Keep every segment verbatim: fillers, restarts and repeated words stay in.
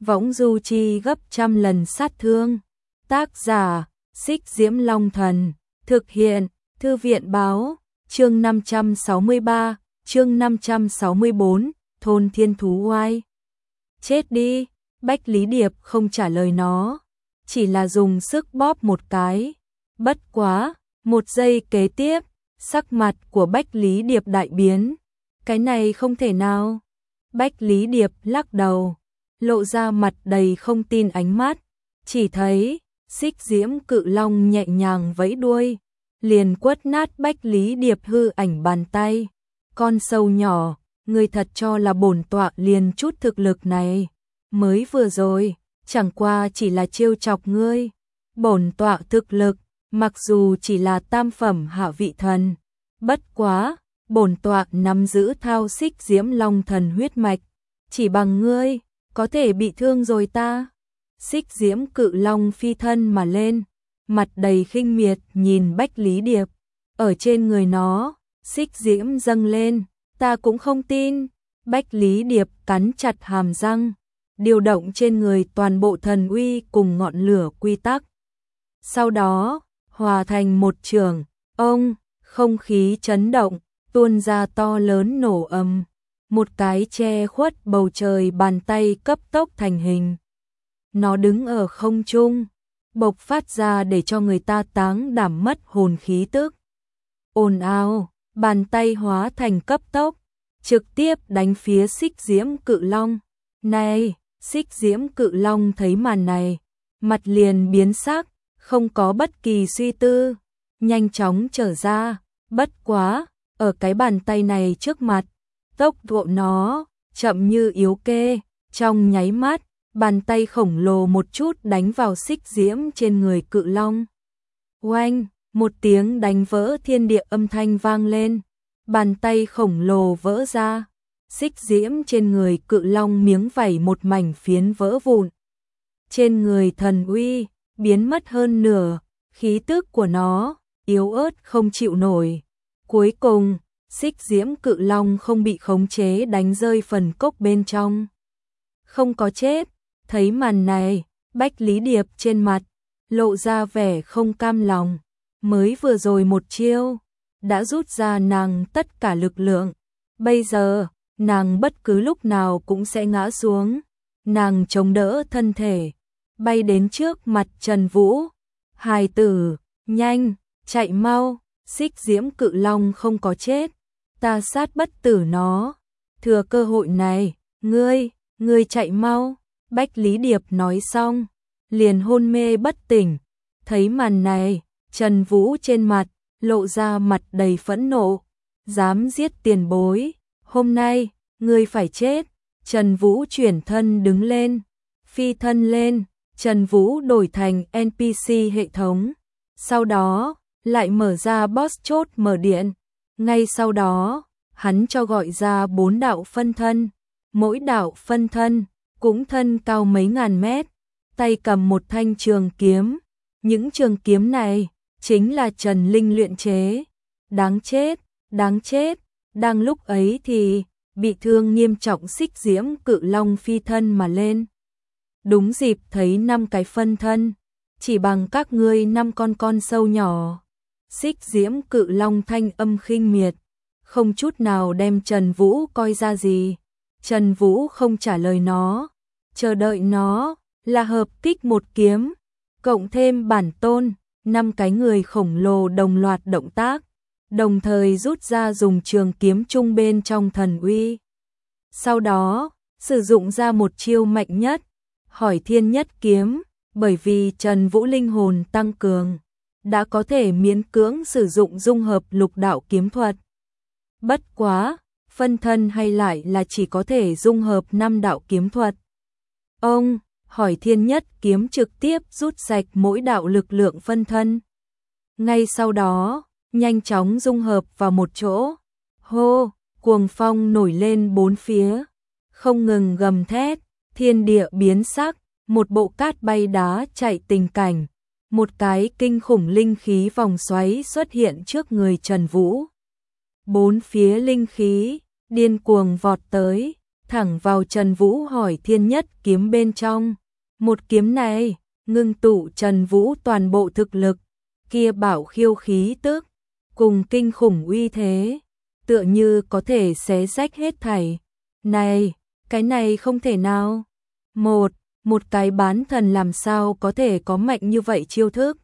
võng du chi gấp trăm lần sát thương. Tác giả, Xích Diễm Long Thần, thực hiện, Thư viện báo, chương năm trăm sáu mươi ba, chương năm trăm sáu mươi bốn, thôn thiên thú oai. Chết đi, Bách Lý Điệp không trả lời nó, chỉ là dùng sức bóp một cái. Bất quá, một giây kế tiếp, sắc mặt của Bách Lý Điệp đại biến. Cái này không thể nào. Bách Lý Điệp lắc đầu, lộ ra mặt đầy không tin ánh mắt, chỉ thấy Xích Diễm Cự Long nhẹ nhàng vẫy đuôi, liền quất nát Bách Lý Điệp hư ảnh bàn tay. Con sâu nhỏ, ngươi thật cho là bổn tọa liền chút thực lực này, mới vừa rồi, chẳng qua chỉ là trêu chọc ngươi. Bổn tọa thực lực, mặc dù chỉ là tam phẩm hạ vị thần, bất quá, bổn tọa nắm giữ thao Xích Diễm Long Thần huyết mạch, chỉ bằng ngươi, có thể bị thương rồi ta. Xích Diễm Cự Long phi thân mà lên, mặt đầy khinh miệt nhìn Bách Lý Điệp. Ở trên người nó, xích diễm dâng lên, ta cũng không tin. Bách Lý Điệp cắn chặt hàm răng, điều động trên người toàn bộ thần uy cùng ngọn lửa quy tắc. Sau đó, hòa thành một trường, ông, không khí chấn động, tuôn ra to lớn nổ ầm. Một cái che khuất bầu trời bàn tay cấp tốc thành hình. Nó đứng ở không trung, bộc phát ra để cho người ta táng đảm mất hồn khí tức. Ồn ào, bàn tay hóa thành cấp tốc, trực tiếp đánh phía Xích Diễm Cự Long. Này, Xích Diễm Cự Long thấy màn này, mặt liền biến sắc, không có bất kỳ suy tư, nhanh chóng trở ra. Bất quá, ở cái bàn tay này trước mặt, tốc độ nó chậm như yếu kê, trong nháy mắt, bàn tay khổng lồ một chút đánh vào xích diễm trên người Cự Long. Oanh, một tiếng đánh vỡ thiên địa âm thanh vang lên, bàn tay khổng lồ vỡ ra, xích diễm trên người Cự Long miếng vảy một mảnh phiến vỡ vụn. Trên người thần uy, biến mất hơn nửa, khí tức của nó, yếu ớt không chịu nổi. Cuối cùng, xích diễm Cự Long không bị khống chế đánh rơi phần cốc bên trong. Không có chết, thấy màn này, Bách Lý Điệp trên mặt, lộ ra vẻ không cam lòng. Mới vừa rồi một chiêu, đã rút ra nàng tất cả lực lượng. Bây giờ, nàng bất cứ lúc nào cũng sẽ ngã xuống. Nàng chống đỡ thân thể, bay đến trước mặt Trần Vũ. Hài tử, nhanh, chạy mau, xích diễm Cự Long không có chết. Ta sát bất tử nó. Thừa cơ hội này, ngươi, ngươi chạy mau. Bách Lý Điệp nói xong, liền hôn mê bất tỉnh. Thấy màn này, Trần Vũ trên mặt, lộ ra mặt đầy phẫn nộ. Dám giết tiền bối, hôm nay, ngươi phải chết. Trần Vũ chuyển thân đứng lên, phi thân lên, Trần Vũ đổi thành en pê xê hệ thống. Sau đó, lại mở ra boss chốt mở điện. Ngay sau đó, hắn cho gọi ra bốn đạo phân thân. Mỗi đạo phân thân, cũng thân cao mấy ngàn mét, tay cầm một thanh trường kiếm. Những trường kiếm này, chính là Trần Linh luyện chế. Đáng chết, đáng chết. Đang lúc ấy thì, bị thương nghiêm trọng xích diễm Cự Long phi thân mà lên. Đúng dịp thấy năm cái phân thân, chỉ bằng các ngươi năm con con sâu nhỏ. Xích diễm Cự Long thanh âm khinh miệt, không chút nào đem Trần Vũ coi ra gì. Trần Vũ không trả lời nó, chờ đợi nó là hợp kích một kiếm, cộng thêm bản tôn, năm cái người khổng lồ đồng loạt động tác, đồng thời rút ra dùng trường kiếm chung bên trong thần uy. Sau đó, sử dụng ra một chiêu mạnh nhất, Hỏi Thiên Nhất Kiếm, bởi vì Trần Vũ linh hồn tăng cường, đã có thể miễn cưỡng sử dụng dung hợp lục đạo kiếm thuật. Bất quá, phân thân hay lại là chỉ có thể dung hợp năm đạo kiếm thuật. Ông, Hỏi Thiên Nhất Kiếm trực tiếp rút sạch mỗi đạo lực lượng phân thân. Ngay sau đó, nhanh chóng dung hợp vào một chỗ. Hô, cuồng phong nổi lên bốn phía, không ngừng gầm thét, thiên địa biến sắc, một bộ cát bay đá chạy tình cảnh. Một cái kinh khủng linh khí vòng xoáy xuất hiện trước người Trần Vũ. Bốn phía linh khí, điên cuồng vọt tới, thẳng vào Trần Vũ hỏi thiên nhất kiếm bên trong. Một kiếm này, ngưng tụ Trần Vũ toàn bộ thực lực, kia bảo khiêu khí tức, cùng kinh khủng uy thế, tựa như có thể xé rách hết thảy. Này, cái này không thể nào. Một, một cái bán thần làm sao có thể có mạnh như vậy chiêu thức.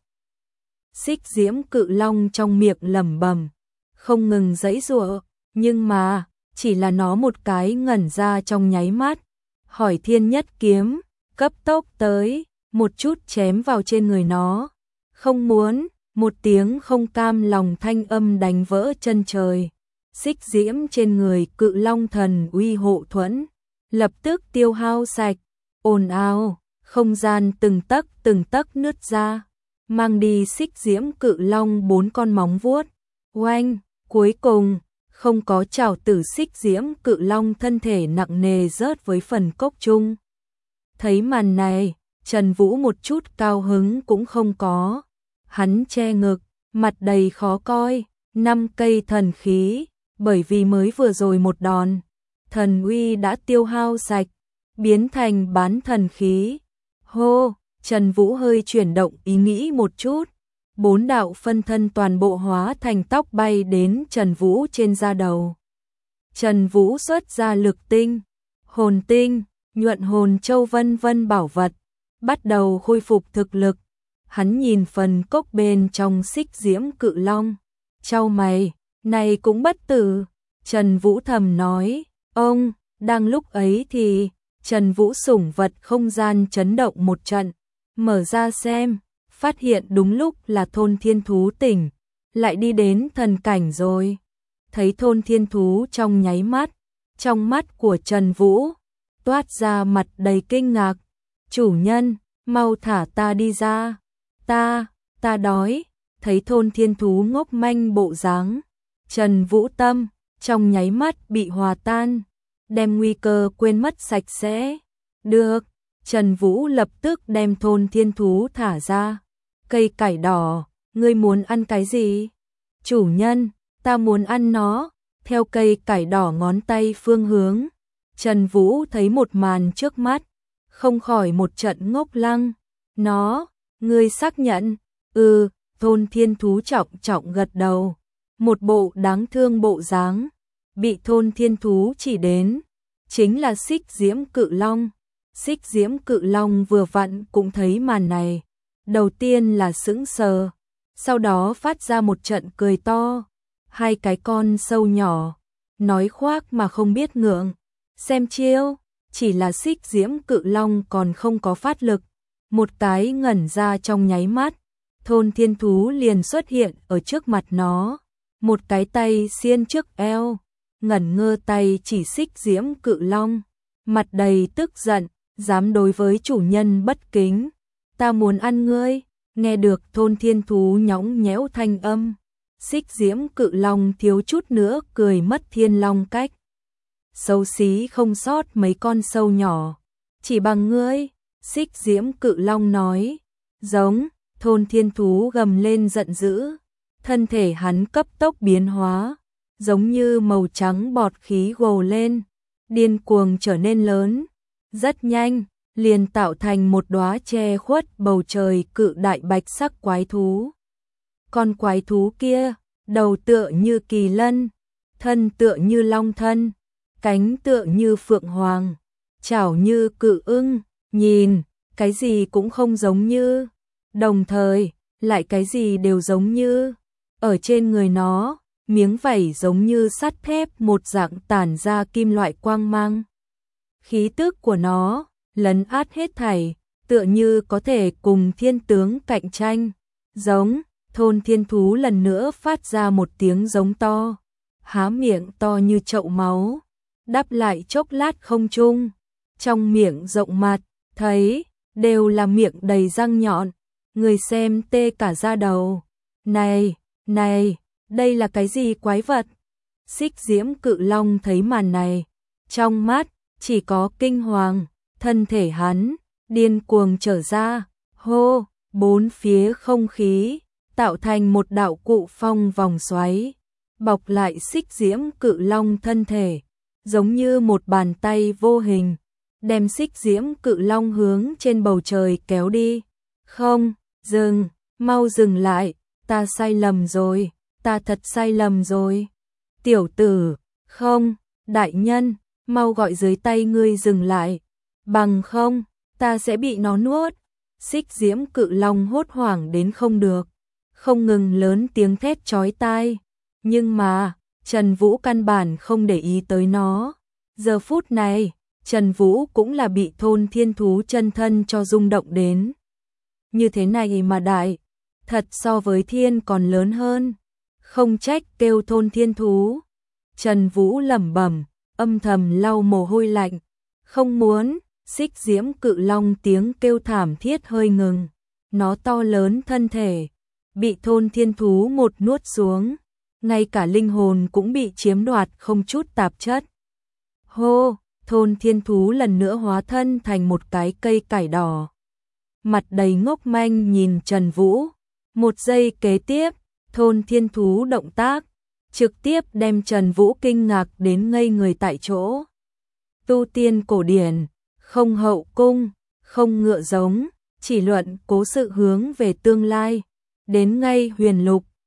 Xích diễm cự long trong miệng lẩm bẩm, không ngừng giãy giụa, nhưng mà, chỉ là nó một cái ngẩn ra trong nháy mắt. Hỏi thiên nhất kiếm, cấp tốc tới, một chút chém vào trên người nó. Không muốn, một tiếng không cam lòng thanh âm đánh vỡ chân trời. Xích diễm trên người cự long thần uy hộ thuẫn, lập tức tiêu hao sạch, ồn ào, không gian từng tấc từng tấc nứt ra, mang đi xích diễm cự long bốn con móng vuốt. Oanh, cuối cùng, không có trảo tử xích diễm cự long thân thể nặng nề rớt với phần cốc trung. Thấy màn này, Trần Vũ một chút cao hứng cũng không có. Hắn che ngực, mặt đầy khó coi, năm cây thần khí, bởi vì mới vừa rồi một đòn, thần uy đã tiêu hao sạch, biến thành bán thần khí. Hô, Trần Vũ hơi chuyển động ý nghĩ một chút, bốn đạo phân thân toàn bộ hóa thành tóc bay đến Trần Vũ trên da đầu. Trần Vũ xuất ra lực tinh, hồn tinh, nhuận hồn châu vân vân bảo vật, bắt đầu khôi phục thực lực. Hắn nhìn phần cốc bên trong xích diễm cự long, chau mày, này cũng bất tử. Trần Vũ thầm nói, ông, đang lúc ấy thì, Trần Vũ sủng vật không gian chấn động một trận, mở ra xem, phát hiện đúng lúc là thôn thiên thú tỉnh, lại đi đến thần cảnh rồi. Thấy thôn thiên thú trong nháy mắt, trong mắt của Trần Vũ, toát ra mặt đầy kinh ngạc. Chủ nhân, mau thả ta đi ra. Ta, ta đói. Thấy thôn thiên thú ngốc manh bộ dáng, Trần Vũ tâm, trong nháy mắt bị hòa tan, đem nguy cơ quên mất sạch sẽ. Được, Trần Vũ lập tức đem thôn thiên thú thả ra. Cây cải đỏ, ngươi muốn ăn cái gì? Chủ nhân, ta muốn ăn nó. Theo cây cải đỏ ngón tay phương hướng, Trần Vũ thấy một màn trước mắt, không khỏi một trận ngốc lăng. Nó, ngươi xác nhận? Ừ, thôn thiên thú trọng trọng gật đầu, một bộ đáng thương bộ dáng. Bị thôn thiên thú chỉ đến, chính là xích diễm cự long. Xích diễm cự long vừa vặn cũng thấy màn này, đầu tiên là sững sờ, sau đó phát ra một trận cười to. Hai cái con sâu nhỏ, nói khoác mà không biết ngượng. Xem chiêu, chỉ là xích diễm cự long còn không có phát lực, một cái ngẩn ra trong nháy mắt, thôn thiên thú liền xuất hiện ở trước mặt nó, một cái tay xiên trước eo, ngẩn ngơ tay chỉ xích diễm cự long, mặt đầy tức giận, dám đối với chủ nhân bất kính, ta muốn ăn ngươi. Nghe được thôn thiên thú nhõng nhẽo thanh âm, xích diễm cự long thiếu chút nữa cười mất thiên long cách. Xấu xí không sót mấy con sâu nhỏ, chỉ bằng ngươi. Xích diễm cự long nói, giống. Thôn thiên thú gầm lên giận dữ, thân thể hắn cấp tốc biến hóa, giống như màu trắng bọt khí gồ lên, điên cuồng trở nên lớn, rất nhanh, liền tạo thành một đóa che khuất bầu trời cự đại bạch sắc quái thú. Con quái thú kia, đầu tựa như kỳ lân, thân tựa như long thân, cánh tựa như phượng hoàng, chảo như cự ưng, nhìn, cái gì cũng không giống như, đồng thời, lại cái gì đều giống như. Ở trên người nó, miếng vảy giống như sắt thép một dạng tản ra kim loại quang mang. Khí tức của nó, lấn át hết thảy, tựa như có thể cùng thiên tướng cạnh tranh. Giống, thôn thiên thú lần nữa phát ra một tiếng giống to, há miệng to như chậu máu, đáp lại chốc lát không trung, trong miệng rộng mặt, thấy, đều là miệng đầy răng nhọn, người xem tê cả da đầu. Này, này, đây là cái gì quái vật? Xích diễm cự long thấy màn này, trong mắt, chỉ có kinh hoàng, thân thể hắn, điên cuồng trở ra, hô, bốn phía không khí, tạo thành một đạo cụ phong vòng xoáy, bọc lại xích diễm cự long thân thể, giống như một bàn tay vô hình, đem xích diễm cự long hướng trên bầu trời kéo đi. Không, dừng, mau dừng lại, ta sai lầm rồi, ta thật sai lầm rồi. Tiểu tử, không, đại nhân, mau gọi dưới tay ngươi dừng lại, bằng không, ta sẽ bị nó nuốt. Xích diễm cự long hốt hoảng đến không được, không ngừng lớn tiếng thét chói tai, nhưng mà, Trần Vũ căn bản không để ý tới nó. Giờ phút này, Trần Vũ cũng là bị thôn thiên thú chân thân cho rung động đến. Như thế này mà đại, thật so với thiên còn lớn hơn, không trách kêu thôn thiên thú. Trần Vũ lẩm bẩm, âm thầm lau mồ hôi lạnh, không muốn. Xích diễm cự long tiếng kêu thảm thiết hơi ngừng, nó to lớn thân thể, bị thôn thiên thú một nuốt xuống, ngay cả linh hồn cũng bị chiếm đoạt không chút tạp chất. Hô, thôn thiên thú lần nữa hóa thân thành một cái cây cải đỏ. Mặt đầy ngốc manh nhìn Trần Vũ, một giây kế tiếp, thôn thiên thú động tác, trực tiếp đem Trần Vũ kinh ngạc đến ngây người tại chỗ. Tu tiên cổ điển, không hậu cung, không ngựa giống, chỉ luận cố sự hướng về tương lai, đến ngay huyền lục,